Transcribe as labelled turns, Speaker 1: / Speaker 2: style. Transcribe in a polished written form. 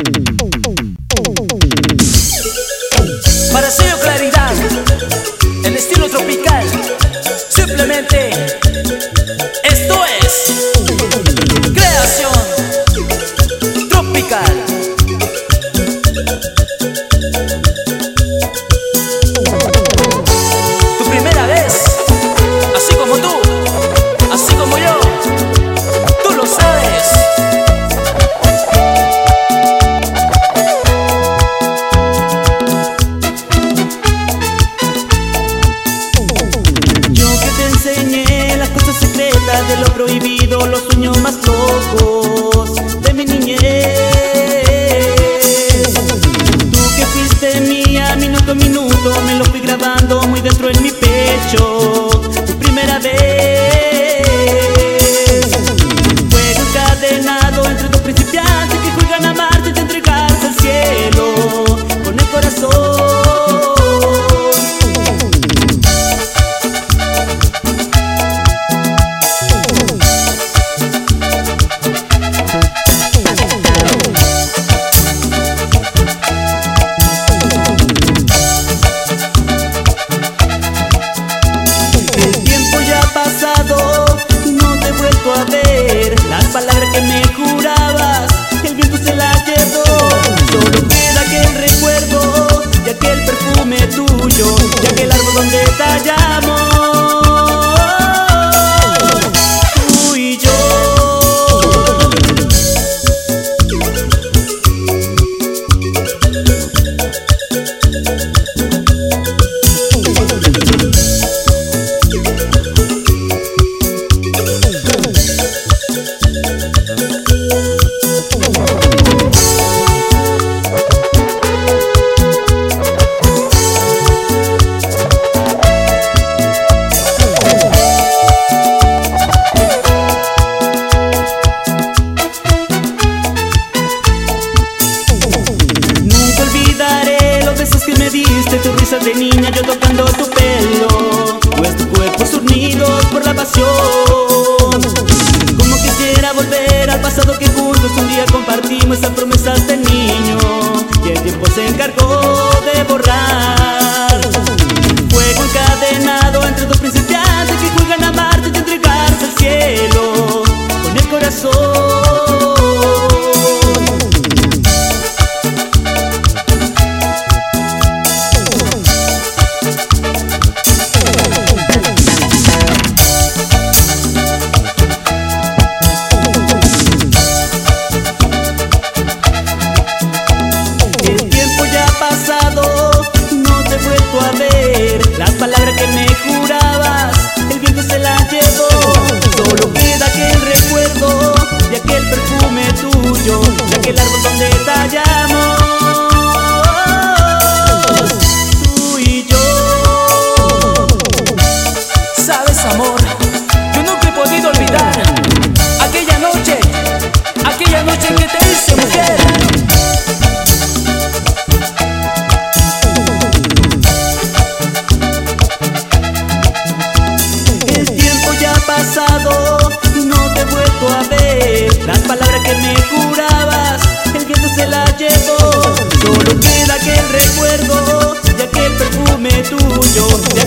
Speaker 1: Para sello claridad, el estilo tropical. Simplemente, esto es creación tropical. Tu primera vez, así como tú, así como yo, tú lo sabes.
Speaker 2: Yo que te enseñé las cosas secretas de lo prohibido, los sueños más locos de mi niñez. Tú que fuiste mía minuto a minuto, me lo fui grabando muy dentro en mi pecho. Tu primera vez, fuego encadenado entre dos principiantes que juegan a amarte y te entregarse al cielo con el corazón. A ver las palabras que me jurabas, el viento se las llevó. Solo queda aquel recuerdo de aquel perfume tuyo, de aquel árbol donde tallamos tú y yo. Que me diste, tu risa de niña, yo tocando tu pelo, nuestro cuerpo unidos por la pasión. Como quisiera volver al pasado que juntos un día compartimos esas promesas de niño, y el tiempo se encargó de borrar. Fuego encadenado entre dos principiantes que juegan a amarte y entregarse al cielo con el corazón. No te he vuelto a ver, las palabras que me jurabas, el viento se las llevó. Solo queda aquel recuerdo de aquel perfume tuyo, de aquel árbol donde tallamos tú y yo.
Speaker 1: Sabes, amor, yo nunca he podido olvidar aquella noche que te hice mujer.
Speaker 2: No te he vuelto a ver, las palabras que me jurabas, el viento se las llevó. Solo queda aquel recuerdo de aquel perfume tuyo, de